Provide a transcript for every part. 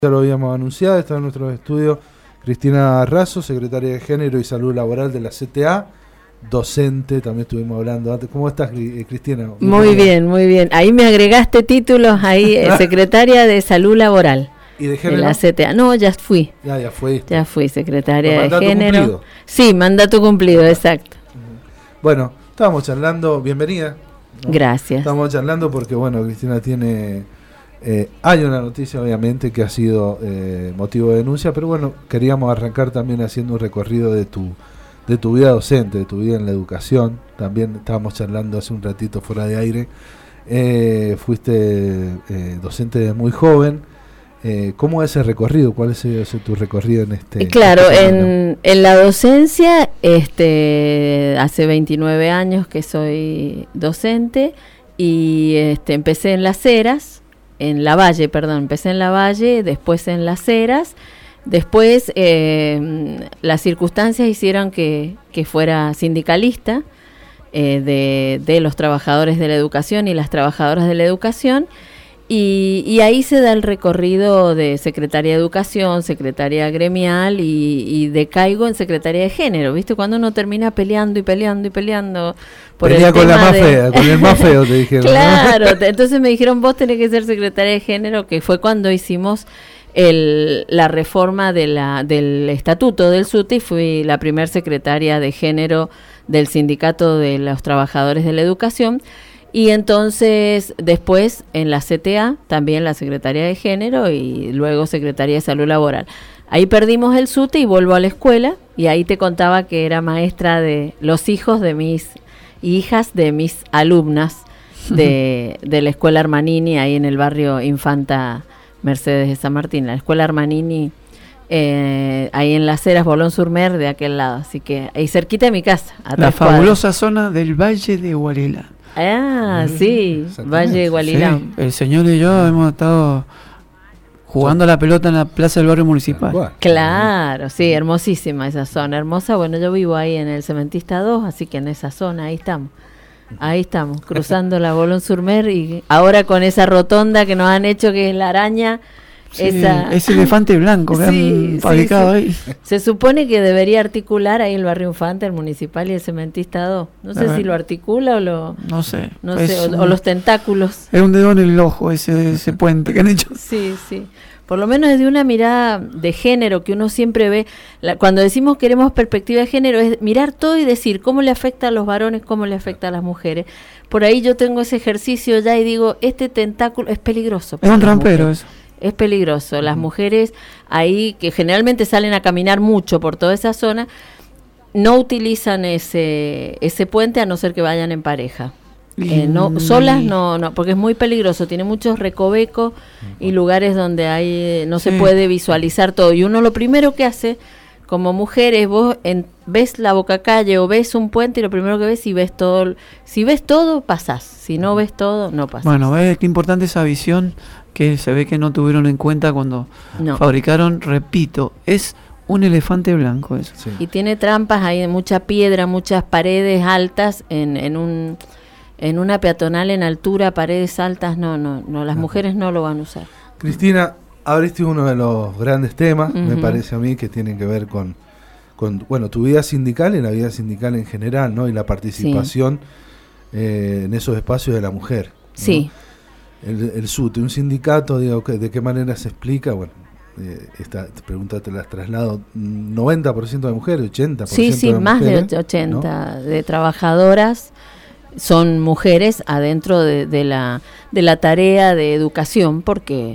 Ya lo habíamos anunciado, está en nuestros estudios Cristina Razo, secretaria de Género y Salud Laboral de la CTA, docente, también estuvimos hablando antes. ¿Cómo estás, Cristina? Muy bien, muy bien. Ahí me agregaste títulos, ahí secretaria de Salud Laboral. ¿Y de Género? De la CTA. No, ya fui. Ya fuiste. Ya fui secretaria de Género. Cumplido. Sí, mandato cumplido, exacto. Bueno, estábamos charlando, bienvenida, ¿no? Gracias. Estábamos charlando porque, bueno, Cristina tiene... hay una noticia obviamente que ha sido motivo de denuncia, pero bueno, queríamos arrancar también haciendo un recorrido de tu vida docente, de tu vida en la educación. También estábamos charlando hace un ratito fuera de aire. Fuiste docente de muy joven. ¿Cómo es ese recorrido? ¿Cuál es tu recorrido en este? Claro, en la docencia, hace 29 años que soy docente y empecé en Las Heras. En La Valle, empecé en La Valle, después en Las Heras, después las circunstancias hicieron que fuera sindicalista de los trabajadores de la educación y las trabajadoras de la educación, y ahí se da el recorrido de secretaria de educación, secretaria gremial y decaigo en secretaria de género, ¿viste? Cuando uno termina peleando y peleando y peleando por Pelea el con tema la más fea, con el más feo, te dijeron. Claro, entonces me dijeron, vos tenés que ser secretaria de género, que fue cuando hicimos la reforma del estatuto del SUTE, y fui la primer secretaria de género del sindicato de los trabajadores de la educación. Y entonces después en la CTA también la secretaria de género y luego secretaria de salud laboral. Ahí perdimos el SUTE y vuelvo a la escuela, y ahí te contaba que era maestra de los hijos de mis hijas, de mis alumnas de la escuela Armanini, ahí en el barrio Infanta Mercedes de San Martín, la escuela Armanini, ahí en Las Heras, Bolón-sur-Mer, de aquel lado, así que ahí cerquita de mi casa. La fabulosa zona del Valle de Gualilán. Ah, sí, Valle de Gualilán. Sí, el señor y yo hemos estado jugando a la pelota en la plaza del barrio municipal. Claro, sí, hermosísima esa zona, hermosa. Bueno, yo vivo ahí en el Cementista 2, así que en esa zona, ahí estamos, cruzando la Bolón-sur-Mer, y ahora con esa rotonda que nos han hecho, que es la araña. Sí, ese elefante blanco que han fabricado ahí. Se supone que debería articular ahí el barrio Infante, el municipal y el Cementista 2. No sé si lo articula o lo... No sé. O los tentáculos. Es un dedo en el ojo ese puente que han hecho. Sí. Por lo menos desde una mirada de género que uno siempre ve, cuando decimos queremos perspectiva de género, es mirar todo y decir cómo le afecta a los varones, cómo le afecta a las mujeres. Por ahí yo tengo ese ejercicio ya y digo, este tentáculo es peligroso. Es un trampero eso. Es peligroso. Las mujeres ahí, que generalmente salen a caminar mucho por toda esa zona, no utilizan ese puente a no ser que vayan en pareja. Solas no, porque es muy peligroso, tiene muchos recovecos y lugares donde no se puede visualizar todo. Y uno lo primero que hace como mujer es vos ves la Bocacalle o ves un puente, y lo primero que ves, si ves todo, pasás. Si no ves todo, no pasás. Bueno, ves qué importante esa visión que se ve que no tuvieron en cuenta cuando fabricaron, repito, es un elefante blanco eso. Sí. Y tiene trampas, hay mucha piedra, muchas paredes altas en una peatonal en altura, paredes altas, las mujeres no lo van a usar. Cristina, abriste uno de los grandes temas, me parece a mí, que tienen que ver con tu vida sindical y la vida sindical en general, ¿no? Y la participación en esos espacios de la mujer, ¿no? Sí. El SUTE, un sindicato, digo, ¿de qué manera se explica? Bueno, esta pregunta te la traslado, 90% de mujeres, 80% sí, de más mujeres, de 80 ¿no? De trabajadoras son mujeres adentro de la tarea de educación, porque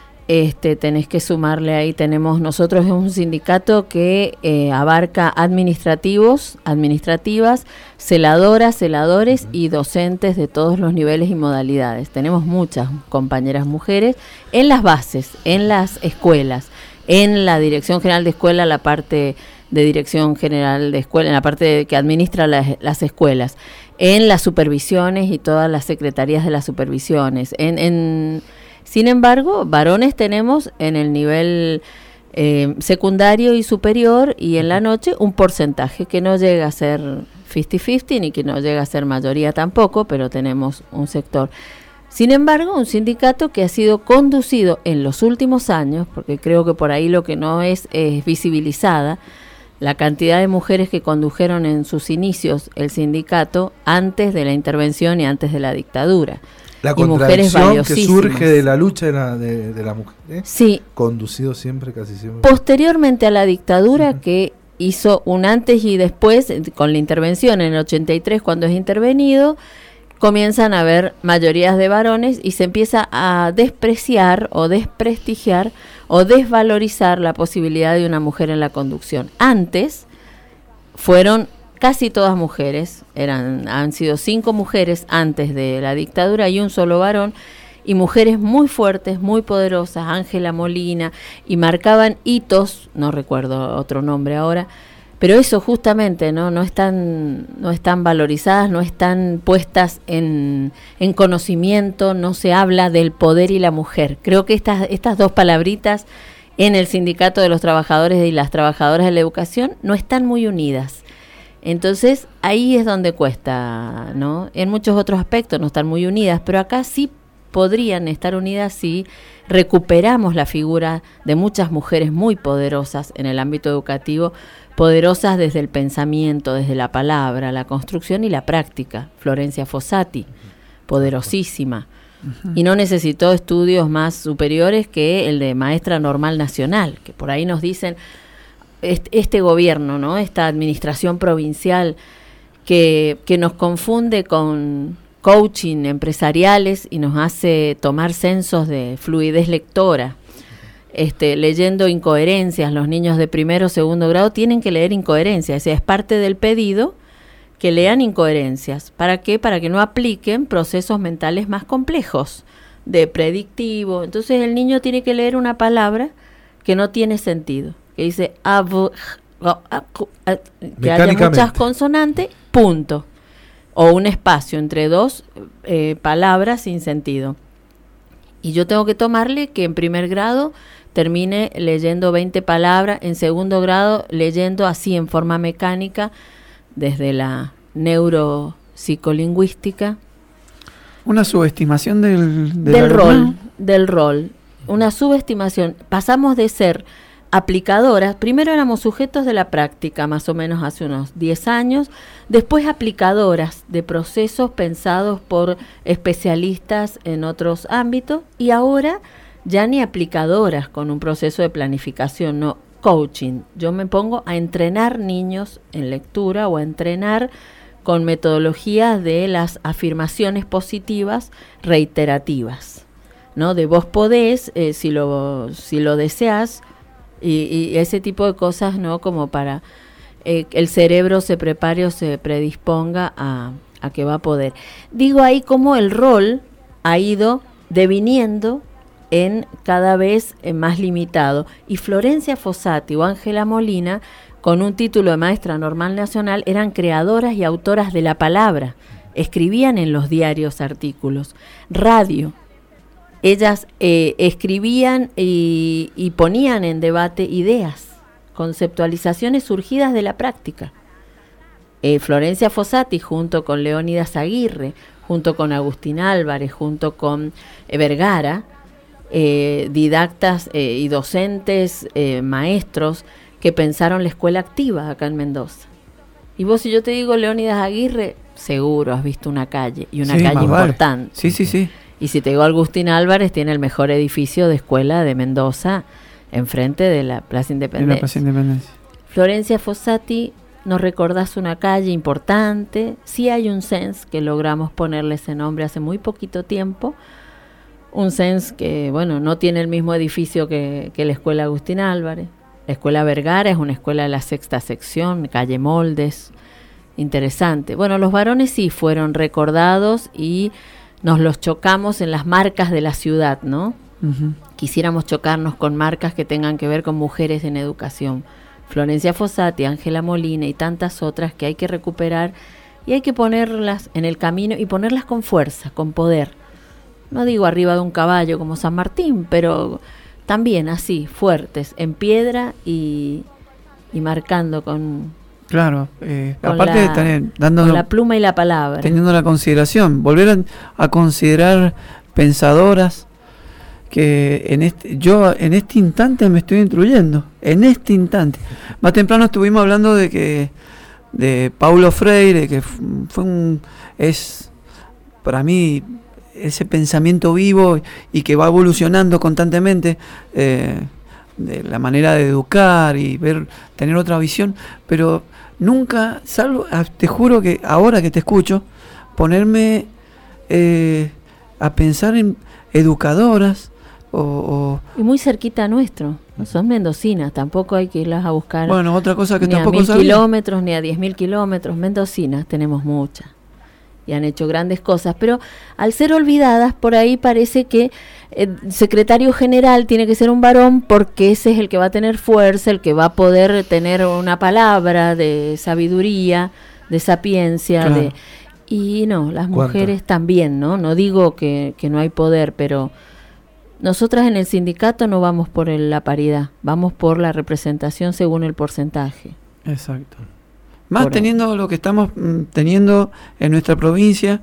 tenés que sumarle ahí, nosotros es un sindicato que abarca administrativas, celadoras, celadores y docentes de todos los niveles y modalidades. Tenemos muchas compañeras mujeres en las bases, en las escuelas, en la Dirección General de Escuela, la parte de Dirección General de Escuela, en la parte que administra las escuelas, en las supervisiones y todas las secretarías de las supervisiones, sin embargo, varones tenemos en el nivel secundario y superior, y en la noche un porcentaje que no llega a ser 50-50 ni que no llega a ser mayoría tampoco, pero tenemos un sector. Sin embargo, un sindicato que ha sido conducido en los últimos años, porque creo que por ahí lo que no es visibilizada, la cantidad de mujeres que condujeron en sus inicios el sindicato antes de la intervención y antes de la dictadura. La contradicción que surge de la lucha de la mujer, sí, conducido siempre, casi siempre. Posteriormente a la dictadura, que hizo un antes y después, con la intervención en el 83, cuando es intervenido, comienzan a haber mayorías de varones y se empieza a despreciar o desprestigiar o desvalorizar la posibilidad de una mujer en la conducción. Antes fueron casi todas mujeres, han sido 5 mujeres antes de la dictadura y un solo varón, y mujeres muy fuertes, muy poderosas, Ángela Molina, y marcaban hitos, no recuerdo otro nombre ahora, pero eso justamente no están valorizadas, no están puestas en conocimiento, no se habla del poder y la mujer. Creo que estas dos palabritas en el Sindicato de los Trabajadores y las Trabajadoras de la Educación no están muy unidas. Entonces ahí es donde cuesta, ¿no? En muchos otros aspectos no están muy unidas, pero acá sí podrían estar unidas si recuperamos la figura de muchas mujeres muy poderosas en el ámbito educativo, poderosas desde el pensamiento, desde la palabra, la construcción y la práctica. Florencia Fossati, poderosísima, y no necesitó estudios más superiores que el de maestra normal nacional, que por ahí nos dicen este gobierno, ¿no? Esta administración provincial que nos confunde con coaching empresariales y nos hace tomar censos de fluidez lectora. Leyendo incoherencias, los niños de primero o segundo grado tienen que leer incoherencias, o sea, es parte del pedido que lean incoherencias. ¿Para qué? Para que no apliquen procesos mentales más complejos, de predictivo. Entonces el niño tiene que leer una palabra que no tiene sentido, que dice que haya muchas consonantes, punto, o un espacio entre dos palabras sin sentido. Y yo tengo que tomarle que en primer grado termine leyendo 20 palabras, en segundo grado leyendo así en forma mecánica desde la neuropsicolingüística. Una subestimación del rol, una subestimación. Pasamos de ser aplicadoras, primero éramos sujetos de la práctica, más o menos hace unos 10 años, después aplicadoras de procesos pensados por especialistas en otros ámbitos, y ahora ya ni aplicadoras con un proceso de planificación, no, coaching. Yo me pongo a entrenar niños en lectura o a entrenar con metodologías de las afirmaciones positivas reiterativas, ¿no? De vos podés, si lo deseas, y ese tipo de cosas, ¿no? Como para el cerebro se prepare o se predisponga a que va a poder. Digo ahí cómo el rol ha ido deviniendo en cada vez más limitado. Y Florencia Fossati o Ángela Molina, con un título de maestra normal nacional, eran creadoras y autoras de la palabra. Escribían en los diarios artículos. Radio. Ellas escribían y ponían en debate ideas, conceptualizaciones surgidas de la práctica. Florencia Fossati, junto con Leónidas Aguirre, junto con Agustín Álvarez, junto con Vergara, didactas y docentes, maestros que pensaron la escuela activa acá en Mendoza. Y vos, si yo te digo Leónidas Aguirre, seguro has visto una calle, y una calle importante. Sí, sí, sí. Y si te digo Agustín Álvarez, tiene el mejor edificio de escuela de Mendoza, enfrente de la Plaza Independencia. Florencia Fossati, ¿nos recordás una calle importante? Sí hay un CENS que logramos ponerle ese nombre hace muy poquito tiempo. Un CENS que, bueno, no tiene el mismo edificio que la escuela Agustín Álvarez. La escuela Vergara es una escuela de la 6ª sección, calle Moldes. Interesante. Bueno, los varones sí fueron recordados y nos los chocamos en las marcas de la ciudad, ¿no? Uh-huh. Quisiéramos chocarnos con marcas que tengan que ver con mujeres en educación. Florencia Fossati, Ángela Molina y tantas otras que hay que recuperar y hay que ponerlas en el camino y ponerlas con fuerza, con poder. No digo arriba de un caballo como San Martín, pero también así, fuertes, en piedra y marcando con Claro, aparte de tener, dando la pluma y la palabra, teniendo la consideración, volver a considerar pensadoras que yo en este instante me estoy instruyendo, en este instante. Más temprano estuvimos hablando de Paulo Freire, que es para mí ese pensamiento vivo y que va evolucionando constantemente, de la manera de educar y tener otra visión, pero nunca, te juro que ahora que te escucho, ponerme a pensar en educadoras y muy cerquita nuestro, no son mendocinas, tampoco hay que irlas a buscar. Bueno, otra cosa que ni tampoco a 1000 sabía. kilómetros ni a 10.000 kilómetros, mendocinas tenemos muchas y han hecho grandes cosas, pero al ser olvidadas, por ahí parece que el secretario general tiene que ser un varón porque ese es el que va a tener fuerza, el que va a poder tener una palabra de sabiduría, de sapiencia, claro. Y no, las mujeres también, no digo que no hay poder, pero nosotras en el sindicato no vamos por la paridad, vamos por la representación según el porcentaje. Exacto. Más teniendo lo que estamos teniendo en nuestra provincia,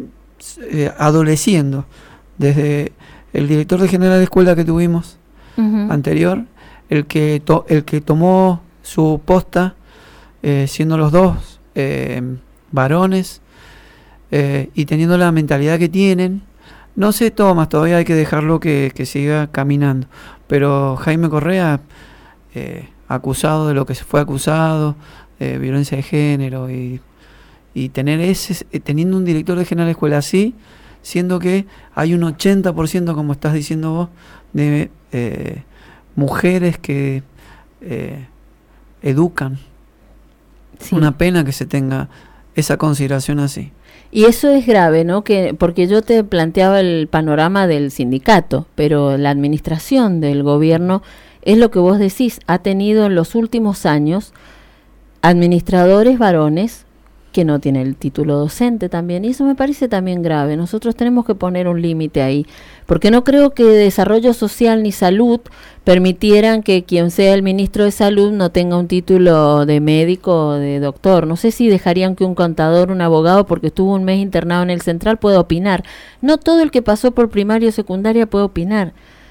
adoleciendo, desde el director de general de escuela que tuvimos anterior, el que tomó su posta, siendo los dos varones, y teniendo la mentalidad que tienen. No sé, Tomás, todavía hay que dejarlo que siga caminando, pero Jaime Correa, acusado de lo que se fue acusado, violencia de género, y teniendo un director de general de escuela así, siendo que hay un 80%, como estás diciendo vos, de mujeres que educan. Sí. Una pena que se tenga esa consideración así. Y eso es grave, ¿no? Porque yo te planteaba el panorama del sindicato, pero la administración del gobierno es lo que vos decís, ha tenido en los últimos años administradores varones que no tienen el título docente también, y eso me parece también grave. Nosotros tenemos que poner un límite ahí, porque no creo que Desarrollo Social ni Salud permitieran que quien sea el ministro de Salud no tenga un título de médico o de doctor. No sé si dejarían que un contador, un abogado, porque estuvo un mes internado en el Central, pueda opinar. No todo el que pasó por primaria o secundaria puede opinar.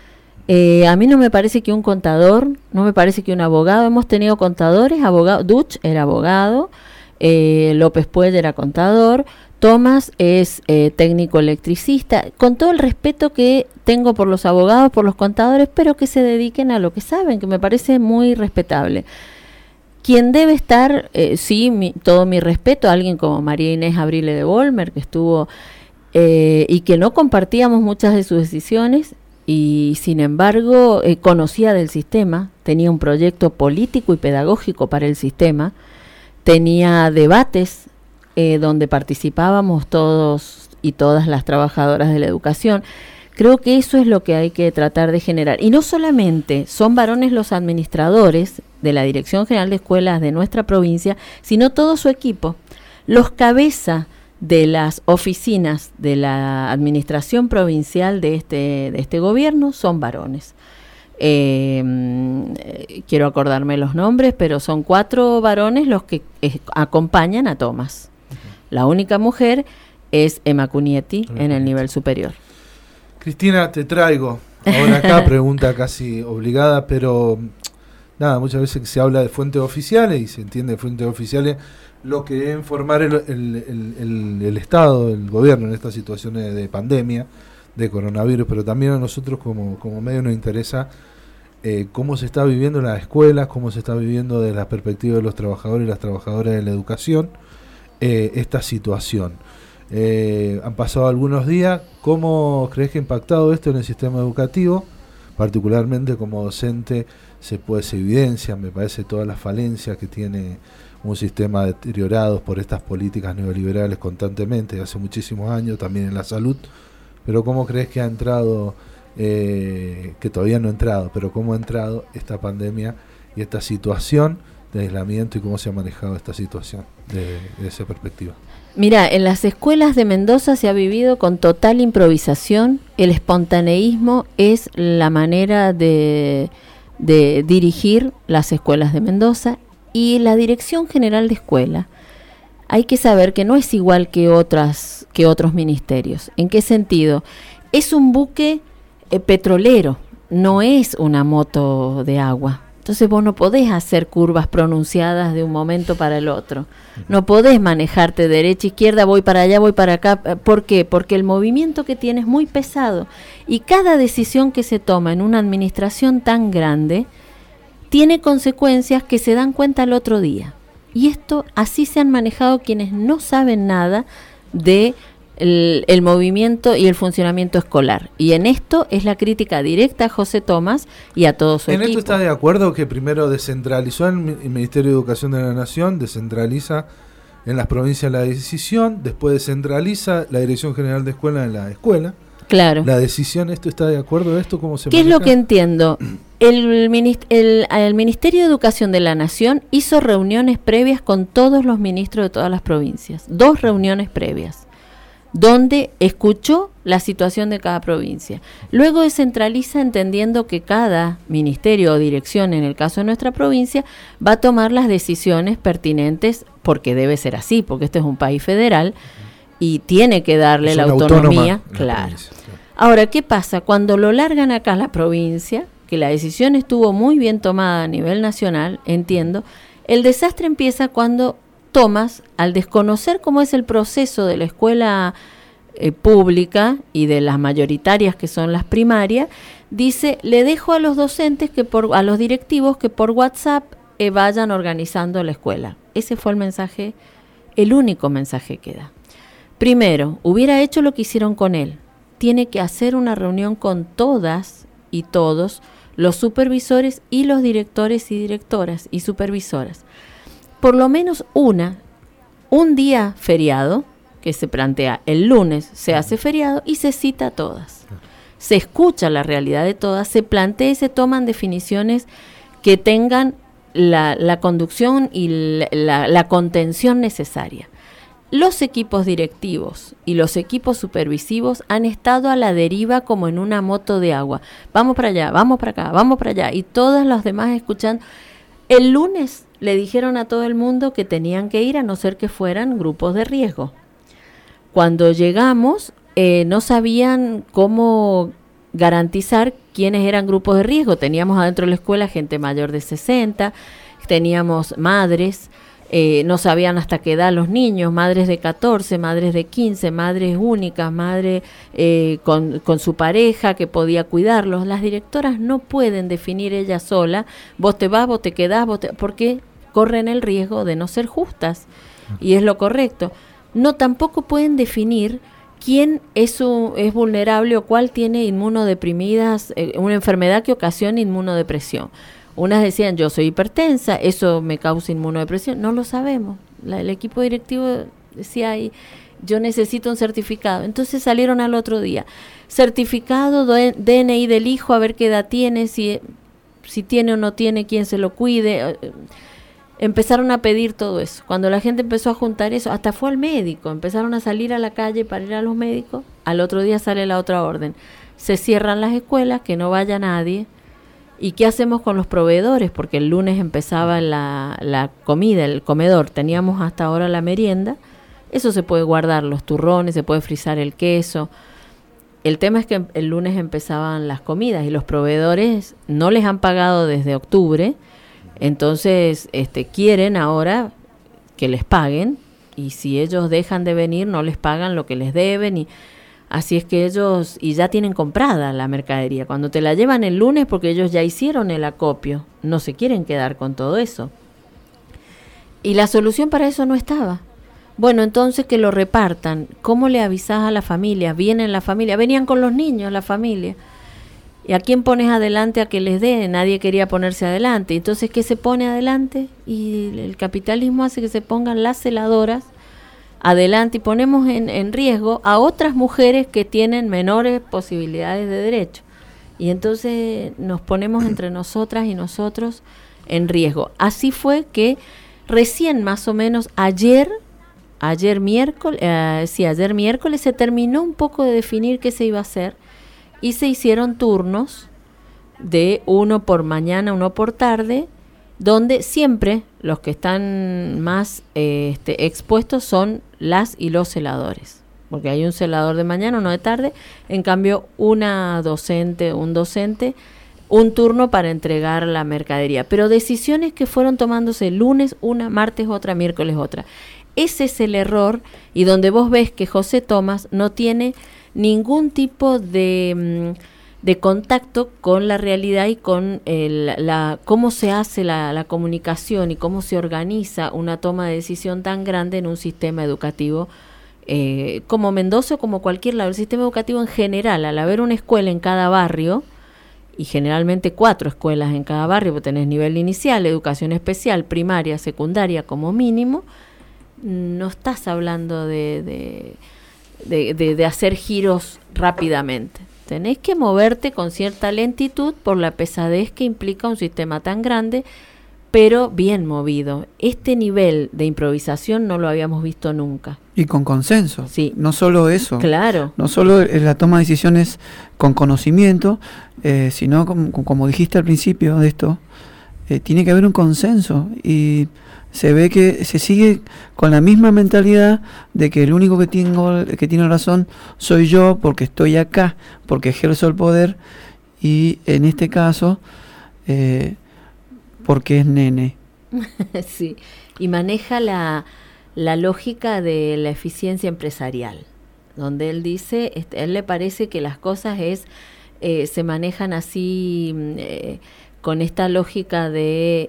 A mí no me parece que un contador, no me parece que un abogado, hemos tenido contadores, abogados, Duch era abogado, López Puey era contador, Tomás es técnico electricista, con todo el respeto que tengo por los abogados, por los contadores, pero que se dediquen a lo que saben, que me parece muy respetable. Quien debe estar, todo mi respeto, a alguien como María Inés Abrile de Volmer, que estuvo y que no compartíamos muchas de sus decisiones, y sin embargo conocía del sistema, tenía un proyecto político y pedagógico para el sistema, tenía debates donde participábamos todos y todas las trabajadoras de la educación. Creo que eso es lo que hay que tratar de generar. Y no solamente son varones los administradores de la Dirección General de Escuelas de nuestra provincia, sino todo su equipo. Los cabezas de las oficinas de la administración provincial de este gobierno son varones. Quiero acordarme los nombres, pero son 4 varones los que acompañan a Tomás. La única mujer es Emma Cunietti en el nivel superior. Cristina, te traigo ahora acá, pregunta casi obligada, pero nada, muchas veces se habla de fuentes oficiales y se entiende de fuentes oficiales lo que deben formar el Estado, el gobierno en estas situaciones de pandemia, de coronavirus, pero también a nosotros como medio nos interesa cómo se está viviendo en las escuelas, cómo se está viviendo desde la perspectiva de los trabajadores y las trabajadoras de la educación esta situación. Han pasado algunos días, ¿cómo crees que ha impactado esto en el sistema educativo? Particularmente como docente se evidencia, me parece, todas las falencias que tiene un sistema deteriorado por estas políticas neoliberales constantemente, hace muchísimos años, también en la salud. Pero ¿cómo crees que ha entrado, que todavía no ha entrado, pero cómo ha entrado esta pandemia y esta situación de aislamiento y cómo se ha manejado esta situación de esa perspectiva? Mira, en las escuelas de Mendoza se ha vivido con total improvisación. El espontaneísmo es la manera de dirigir las escuelas de Mendoza. Y la Dirección General de Escuela, hay que saber que no es igual que otros ministerios. ¿En qué sentido? Es un buque petrolero, no es una moto de agua. Entonces vos no podés hacer curvas pronunciadas de un momento para el otro. No podés manejarte derecha, izquierda, voy para allá, voy para acá. ¿Por qué? Porque el movimiento que tiene es muy pesado. Y cada decisión que se toma en una administración tan grande tiene consecuencias que se dan cuenta al otro día. Y esto así se han manejado quienes no saben nada de el movimiento y el funcionamiento escolar. Y en esto es la crítica directa a José Tomás y a todo su equipo. ¿En esto está de acuerdo que primero descentralizó el Ministerio de Educación de la Nación, descentraliza en las provincias la decisión, después descentraliza la Dirección General de Escuela en la escuela? Claro. La decisión, ¿esto está de acuerdo? ¿Esto cómo se ¿Qué maneja? es lo que entiendo? El Ministerio de Educación de la Nación hizo reuniones previas con todos los ministros de todas las provincias. 2 reuniones previas, donde escuchó la situación de cada provincia. Luego descentraliza entendiendo que cada ministerio o dirección, en el caso de nuestra provincia, va a tomar las decisiones pertinentes, porque debe ser así, porque este es un país federal y tiene que darle la autonomía. Claro. Ahora, ¿qué pasa? Cuando lo largan acá a la provincia, que la decisión estuvo muy bien tomada a nivel nacional, entiendo, el desastre empieza cuando Tomás, al desconocer cómo es el proceso de la escuela pública y de las mayoritarias que son las primarias, dice, le dejo a los docentes, a los directivos, que por WhatsApp vayan organizando la escuela. Ese fue el mensaje, el único mensaje que da. Primero, hubiera hecho lo que hicieron con él. Tiene que hacer una reunión con todas y todos los supervisores y los directores y directoras y supervisoras. Por lo menos un día feriado, que se plantea el lunes, se hace feriado y se cita a todas. Se escucha la realidad de todas, se plantea y se toman definiciones que tengan la conducción y la contención necesaria. Los equipos directivos y los equipos supervisivos han estado a la deriva como en una moto de agua. Vamos para allá, vamos para acá, vamos para allá. Y todas las demás escuchando. El lunes le dijeron a todo el mundo que tenían que ir, a no ser que fueran grupos de riesgo. Cuando llegamos, no sabían cómo garantizar quiénes eran grupos de riesgo. Teníamos adentro de la escuela gente mayor de 60, teníamos madres, no sabían hasta qué edad los niños, madres de 14, madres de 15, madres únicas, madre con su pareja que podía cuidarlos. Las directoras no pueden definir ellas solas, vos te vas, vos te quedás, porque corren el riesgo de no ser justas, y es lo correcto. No, tampoco pueden definir quién es vulnerable o cuál tiene inmunodeprimidas, una enfermedad que ocasiona inmunodepresión. Unas decían, yo soy hipertensa, eso me causa inmunodepresión. No lo sabemos. El equipo directivo decía, yo necesito un certificado. Entonces salieron al otro día. Certificado, DNI del hijo, a ver qué edad tiene, si tiene o no tiene, quién se lo cuide. Empezaron a pedir todo eso. Cuando la gente empezó a juntar eso, hasta fue al médico. Empezaron a salir a la calle para ir a los médicos. Al otro día sale la otra orden. Se cierran las escuelas, que no vaya nadie. ¿Y qué hacemos con los proveedores? Porque el lunes empezaba la comida, el comedor. Teníamos hasta ahora la merienda. Eso se puede guardar, los turrones, se puede frizar el queso. El tema es que el lunes empezaban las comidas y los proveedores no les han pagado desde octubre. Entonces quieren ahora que les paguen, y si ellos dejan de venir no les pagan lo que les deben, y así es que ellos, y ya tienen comprada la mercadería. Cuando te la llevan el lunes, porque ellos ya hicieron el acopio, no se quieren quedar con todo eso. Y la solución para eso no estaba. Bueno, entonces que lo repartan. ¿Cómo le avisás a la familia? Vienen la familia, venían con los niños la familia. ¿Y a quién pones adelante a que les dé? Nadie quería ponerse adelante. Entonces, ¿qué se pone adelante? Y el capitalismo hace que se pongan las celadoras adelante y ponemos en riesgo a otras mujeres que tienen menores posibilidades de derecho. Y entonces nos ponemos entre nosotras y nosotros en riesgo. Así fue que recién más o menos ayer miércoles se terminó un poco de definir qué se iba a hacer. Y se hicieron turnos de uno por mañana, uno por tarde, donde siempre los que están más expuestos son las y los celadores, porque hay un celador de mañana, uno de tarde, en cambio una docente, un docente, un turno para entregar la mercadería, pero decisiones que fueron tomándose lunes una, martes otra, miércoles otra. Ese es el error, y donde vos ves que José Tomás no tiene ningún tipo de contacto con la realidad y con cómo se hace la comunicación y cómo se organiza una toma de decisión tan grande en un sistema educativo como Mendoza o como cualquier lado. El sistema educativo en general, al haber una escuela en cada barrio, y generalmente 4 escuelas en cada barrio, porque tenés nivel inicial, educación especial, primaria, secundaria como mínimo, no estás hablando de hacer giros rápidamente. Tenés que moverte con cierta lentitud por la pesadez que implica un sistema tan grande, pero bien movido. Este nivel de improvisación no lo habíamos visto nunca. Y con consenso. Sí. No solo eso. Claro. No solo la toma de decisiones con conocimiento, sino como dijiste al principio de esto, tiene que haber un consenso. Y se ve que se sigue con la misma mentalidad de que el único que tiene razón soy yo, porque estoy acá, porque ejerzo el poder, y en este caso porque es nene. Sí, y maneja la lógica de la eficiencia empresarial, donde él dice, él le parece que las cosas se manejan así, con esta lógica de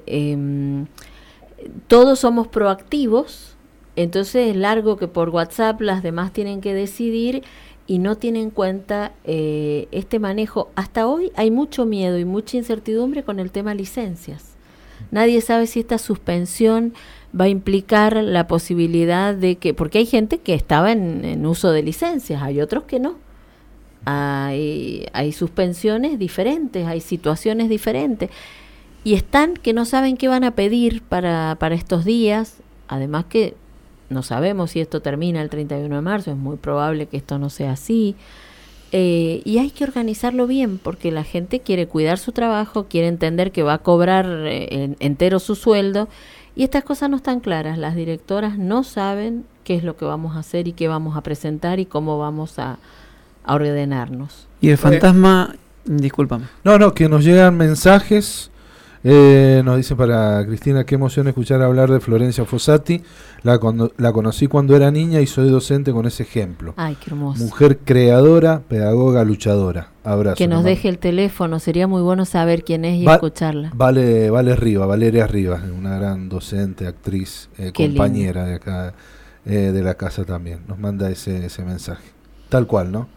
todos somos proactivos, entonces es largo que por WhatsApp las demás tienen que decidir y no tienen en cuenta este manejo. Hasta hoy hay mucho miedo y mucha incertidumbre con el tema licencias. Nadie sabe si esta suspensión va a implicar la posibilidad de que, porque hay gente que estaba en uso de licencias, hay otros que no. Hay suspensiones diferentes, hay situaciones diferentes. Y están que no saben qué van a pedir para estos días, además que no sabemos si esto termina el 31 de marzo, es muy probable que esto no sea así. Y hay que organizarlo bien, porque la gente quiere cuidar su trabajo, quiere entender que va a cobrar entero su sueldo, y estas cosas no están claras. Las directoras no saben qué es lo que vamos a hacer y qué vamos a presentar y cómo vamos a ordenarnos. Y el fantasma, discúlpame. No, que nos llegan mensajes. Nos dice para Cristina: qué emoción escuchar hablar de Florencia Fossati. La conocí cuando era niña y soy docente con ese ejemplo. Ay, qué hermoso. Mujer creadora, pedagoga, luchadora. Abrazo. Que nos deje el teléfono, sería muy bueno saber quién es y escucharla. Valeria Rivas, una gran docente, actriz, compañera de acá, de la casa también. Nos manda ese mensaje. Tal cual, ¿no?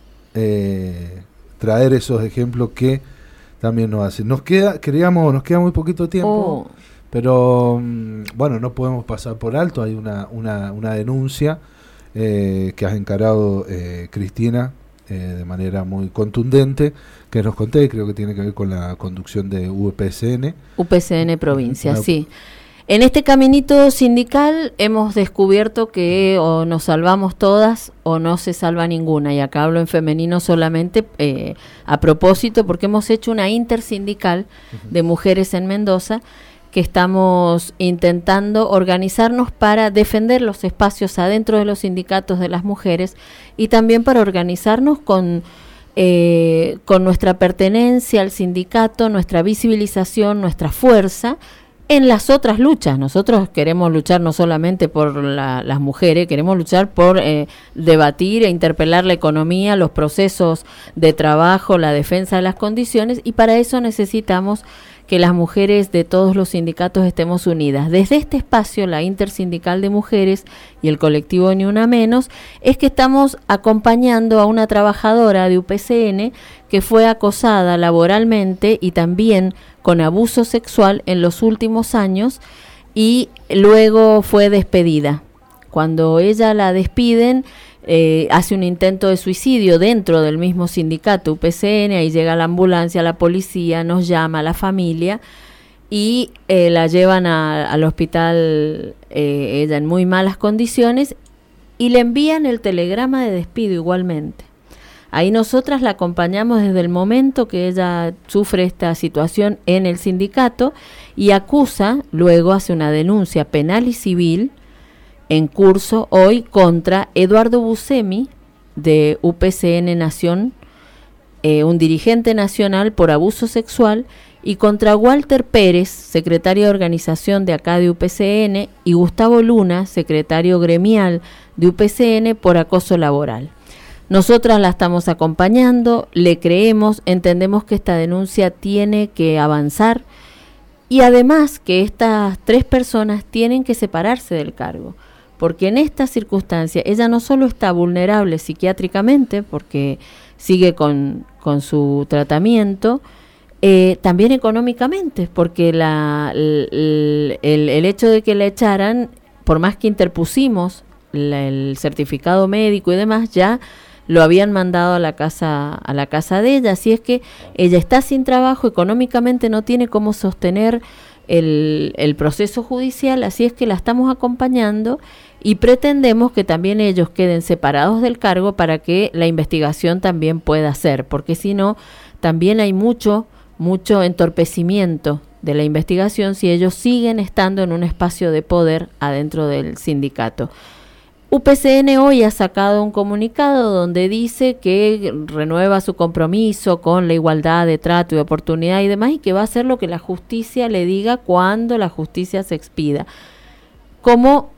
Traer esos ejemplos que también nos hace. Nos queda muy poquito tiempo, pero bueno, no podemos pasar por alto. Hay una denuncia que has encarado, Cristina, de manera muy contundente, que nos conté, creo que tiene que ver con la conducción de UPCN Provincia, sí. En este caminito sindical hemos descubierto que o nos salvamos todas o no se salva ninguna, y acá hablo en femenino solamente a propósito, porque hemos hecho una intersindical de mujeres en Mendoza, que estamos intentando organizarnos para defender los espacios adentro de los sindicatos de las mujeres, y también para organizarnos con nuestra pertenencia al sindicato, nuestra visibilización, nuestra fuerza en las otras luchas. Nosotros queremos luchar no solamente por las mujeres, queremos luchar por debatir e interpelar la economía, los procesos de trabajo, la defensa de las condiciones, y para eso necesitamos que las mujeres de todos los sindicatos estemos unidas. Desde este espacio, la Intersindical de Mujeres y el colectivo Ni Una Menos, es que estamos acompañando a una trabajadora de UPCN que fue acosada laboralmente y también con abuso sexual en los últimos años, y luego fue despedida. Cuando ella la despiden, hace un intento de suicidio dentro del mismo sindicato UPCN, ahí llega la ambulancia, la policía, nos llama, la familia, y la llevan al hospital, ella en muy malas condiciones, y le envían el telegrama de despido igualmente. Ahí nosotras la acompañamos desde el momento que ella sufre esta situación en el sindicato y acusa, luego hace una denuncia penal y civil en curso hoy contra Eduardo Buscemi de UPCN Nación, un dirigente nacional por abuso sexual, y contra Walter Pérez, secretario de organización de acá de UPCN, y Gustavo Luna, secretario gremial de UPCN por acoso laboral. Nosotras la estamos acompañando, le creemos, entendemos que esta denuncia tiene que avanzar y además que estas 3 personas tienen que separarse del cargo, porque en esta circunstancia ella no solo está vulnerable psiquiátricamente, porque sigue con su tratamiento, también económicamente, porque el hecho de que la echaran, por más que interpusimos el certificado médico y demás, ya lo habían mandado a la casa de ella, así es que ella está sin trabajo, económicamente no tiene cómo sostener el proceso judicial, así es que la estamos acompañando y pretendemos que también ellos queden separados del cargo para que la investigación también pueda ser, porque si no, también hay mucho entorpecimiento de la investigación si ellos siguen estando en un espacio de poder adentro del sindicato. UPCN hoy ha sacado un comunicado donde dice que renueva su compromiso con la igualdad de trato y oportunidad y demás, y que va a hacer lo que la justicia le diga cuando la justicia se expida. Como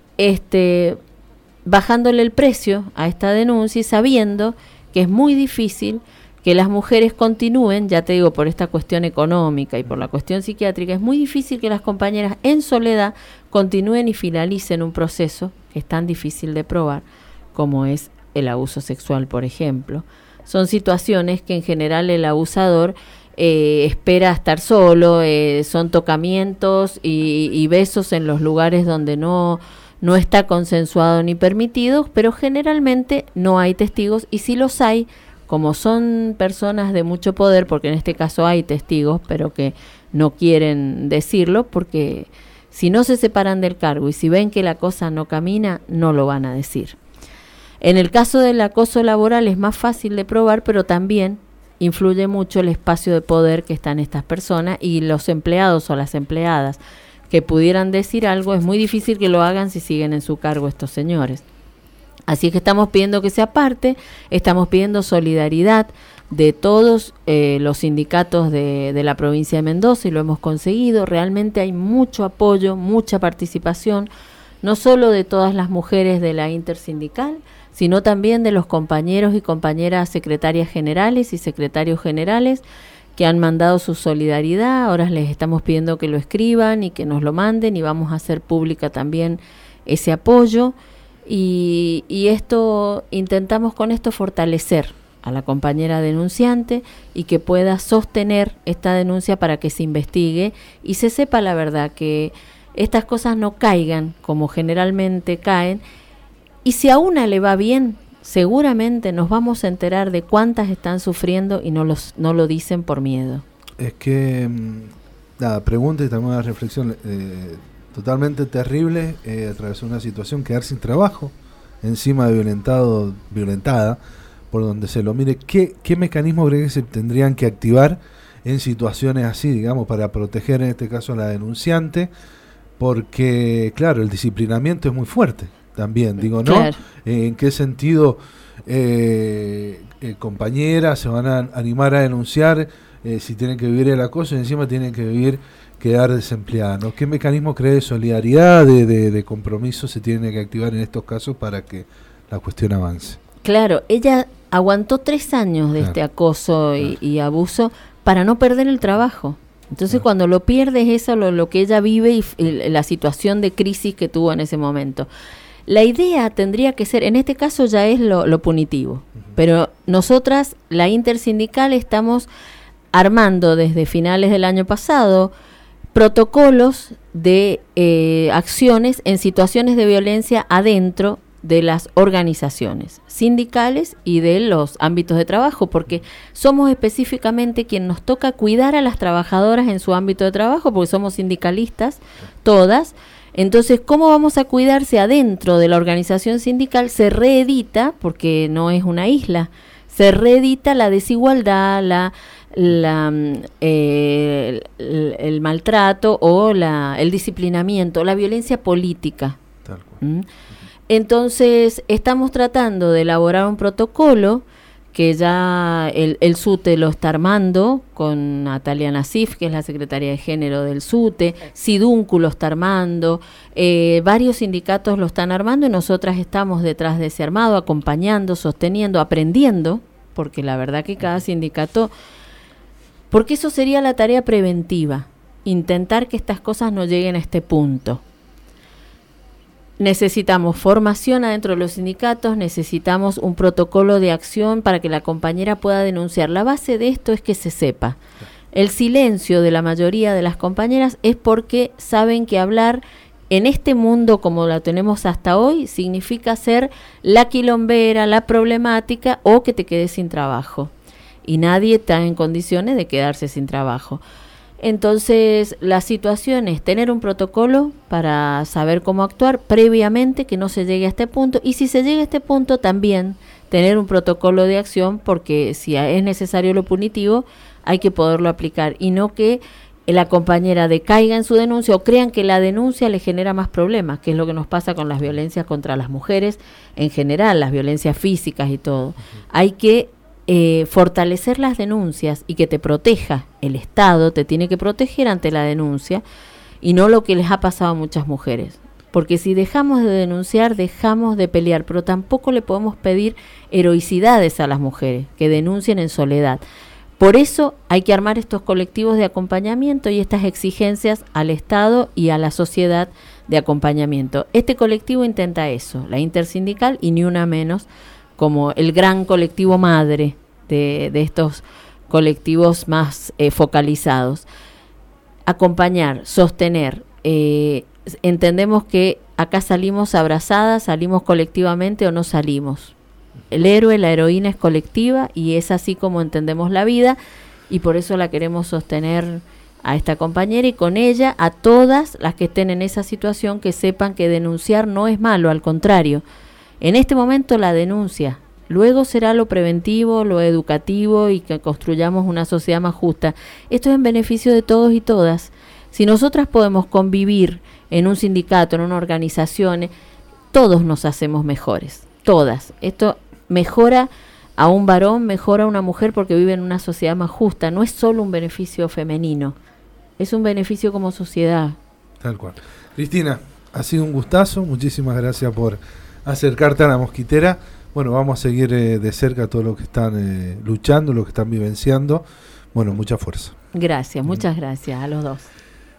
bajándole el precio a esta denuncia y sabiendo que es muy difícil que las mujeres continúen, ya te digo, por esta cuestión económica y por la cuestión psiquiátrica, es muy difícil que las compañeras en soledad continúen y finalicen un proceso que es tan difícil de probar como es el abuso sexual, por ejemplo. Son situaciones que en general el abusador espera estar solo, son tocamientos y besos en los lugares donde no está consensuado ni permitido, pero generalmente no hay testigos, y si los hay, como son personas de mucho poder, porque en este caso hay testigos, pero que no quieren decirlo, porque si no se separan del cargo y si ven que la cosa no camina, no lo van a decir. En el caso del acoso laboral es más fácil de probar, pero también influye mucho el espacio de poder que están estas personas, y los empleados o las empleadas que pudieran decir algo, es muy difícil que lo hagan si siguen en su cargo estos señores. Así que estamos pidiendo que se aparte, estamos pidiendo solidaridad de todos los sindicatos de la provincia de Mendoza, y lo hemos conseguido. Realmente hay mucho apoyo, mucha participación, no solo de todas las mujeres de la intersindical, sino también de los compañeros y compañeras secretarias generales y secretarios generales que han mandado su solidaridad. Ahora les estamos pidiendo que lo escriban y que nos lo manden, y vamos a hacer pública también ese apoyo. Y esto, intentamos con esto fortalecer a la compañera denunciante y que pueda sostener esta denuncia para que se investigue y se sepa la verdad, que estas cosas no caigan como generalmente caen, y si a una le va bien, seguramente nos vamos a enterar de cuántas están sufriendo y no lo dicen por miedo. Es que, pregunta y también una reflexión totalmente terrible, atravesar una situación, quedar sin trabajo, encima de violentada, por donde se lo mire. ¿Qué mecanismos cree que se tendrían que activar en situaciones así, digamos, para proteger en este caso a la denunciante? Porque, claro, el disciplinamiento es muy fuerte también, digo, ¿no? Claro. ¿En qué sentido compañeras se van a animar a denunciar si tienen que vivir el acoso y encima tienen que quedar desempleadas, ¿no? ¿Qué mecanismo cree de solidaridad, de compromiso se tiene que activar en estos casos para que la cuestión avance? Claro, ella aguantó 3 años de este acoso y abuso para no perder el trabajo. Entonces cuando lo pierde es eso lo que ella vive y la situación de crisis que tuvo en ese momento. La idea tendría que ser, en este caso ya es lo punitivo, pero nosotras, la intersindical, estamos armando desde finales del año pasado protocolos de acciones en situaciones de violencia adentro de las organizaciones sindicales y de los ámbitos de trabajo, porque somos específicamente quien nos toca cuidar a las trabajadoras en su ámbito de trabajo, porque somos sindicalistas todas. Entonces, ¿cómo vamos a cuidarse adentro de la organización sindical? Se reedita, porque no es una isla, se reedita la desigualdad, el maltrato o el disciplinamiento, la violencia política. Tal cual. Entonces, estamos tratando de elaborar un protocolo que ya el SUTE lo está armando con Natalia Nasif, que es la secretaria de género del SUTE, SIDUNCU lo está armando, varios sindicatos lo están armando y nosotras estamos detrás de ese armado, acompañando, sosteniendo, aprendiendo, porque la verdad que cada sindicato, porque eso sería la tarea preventiva, intentar que estas cosas no lleguen a este punto. Necesitamos formación adentro de los sindicatos, necesitamos un protocolo de acción para que la compañera pueda denunciar. La base de esto es que se sepa. El silencio de la mayoría de las compañeras es porque saben que hablar en este mundo como la tenemos hasta hoy significa ser la quilombera, la problemática o que te quedes sin trabajo. Y nadie está en condiciones de quedarse sin trabajo. Entonces, la situación es tener un protocolo para saber cómo actuar previamente, que no se llegue a este punto, y si se llega a este punto también tener un protocolo de acción, porque si es necesario lo punitivo, hay que poderlo aplicar, y no que la compañera decaiga en su denuncia o crean que la denuncia le genera más problemas, que es lo que nos pasa con las violencias contra las mujeres en general, las violencias físicas y todo. Hay que fortalecer las denuncias y que te proteja. El Estado te tiene que proteger ante la denuncia y no lo que les ha pasado a muchas mujeres. Porque si dejamos de denunciar, dejamos de pelear, pero tampoco le podemos pedir heroicidades a las mujeres que denuncien en soledad. Por eso hay que armar estos colectivos de acompañamiento y estas exigencias al Estado y a la sociedad de acompañamiento. Este colectivo intenta eso, la intersindical y ni una menos, como el gran colectivo madre de estos colectivos más focalizados. Acompañar, sostener. Entendemos que acá salimos abrazadas, salimos colectivamente o no salimos. El héroe, la heroína es colectiva y es así como entendemos la vida y por eso la queremos sostener a esta compañera y con ella a todas las que estén en esa situación que sepan que denunciar no es malo, al contrario. En este momento la denuncia, luego será lo preventivo, lo educativo y que construyamos una sociedad más justa. Esto es en beneficio de todos y todas. Si nosotras podemos convivir en un sindicato, en una organización, todos nos hacemos mejores, todas. Esto mejora a un varón, mejora a una mujer porque vive en una sociedad más justa. No es solo un beneficio femenino, es un beneficio como sociedad. Tal cual. Cristina, ha sido un gustazo, muchísimas gracias por acercarte a la mosquitera. Bueno, vamos a seguir de cerca todo lo que están luchando, lo que están vivenciando. Bueno, mucha fuerza. Gracias, muchas gracias a los dos.